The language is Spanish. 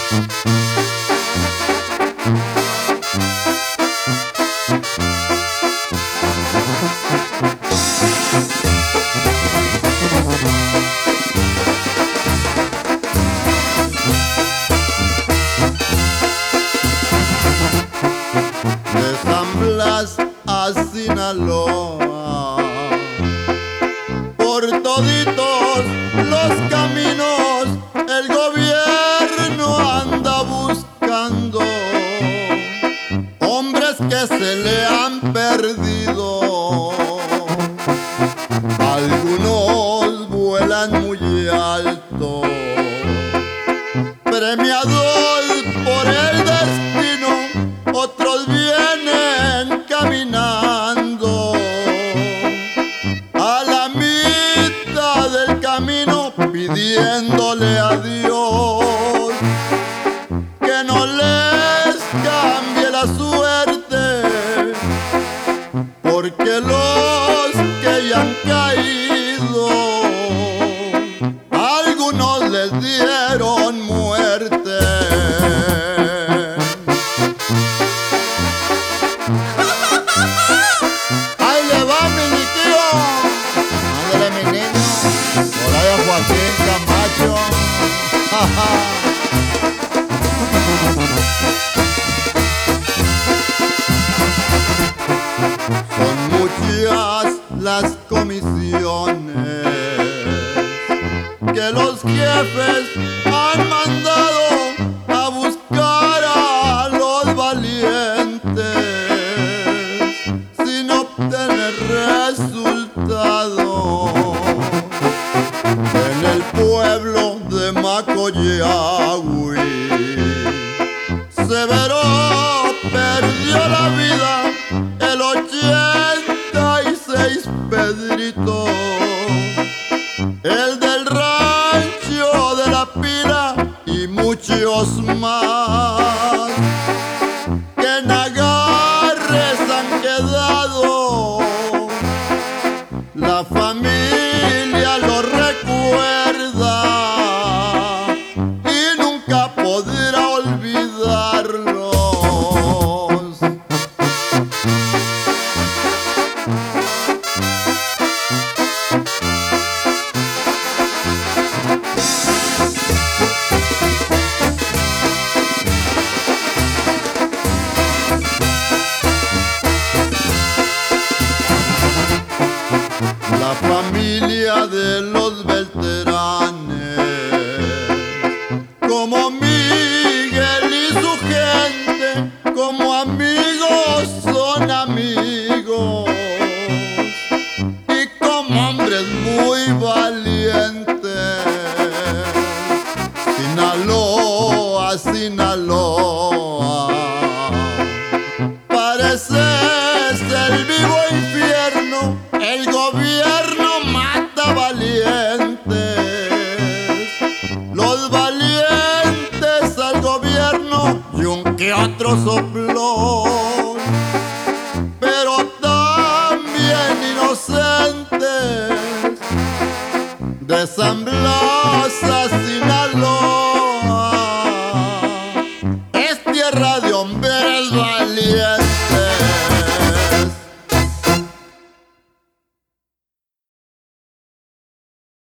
De San Blas a Sinaloa, por toditos los caminos el gobierno anda buscando hombres que se le han perdido. Algunos vuelan muy alto, premiados por el destino, otros vienen caminando a la mitad del camino pidiéndole a Dios que no les cambie la suerte, porque los que ya han caído algunos les dieron muerte. ¡Ahí le va, mi tío! ¡Ándale, mi niño! Por ahí a Joaquín Camacho. Son muchas las comisiones que los jefes han mandado a buscar a los valientes sin obtener resultado. En el pueblo de Macoyagüi, Severo perdió la vida el 86 Pedrito, el del rancho de la Pila y muchos más que en agarres han quedado. La familia lo recuerda y nunca podrá olvidarlos. La familia de los veteranes, como Miguel y su gente, como amigos son amigos, y como hombres muy valientes. Sinaloa, Sinaloa, parece el vivo infierno. El gobierno mata valientes, los valientes al gobierno y un que otro soplón, pero también inocentes de San Blas a Sinaloa.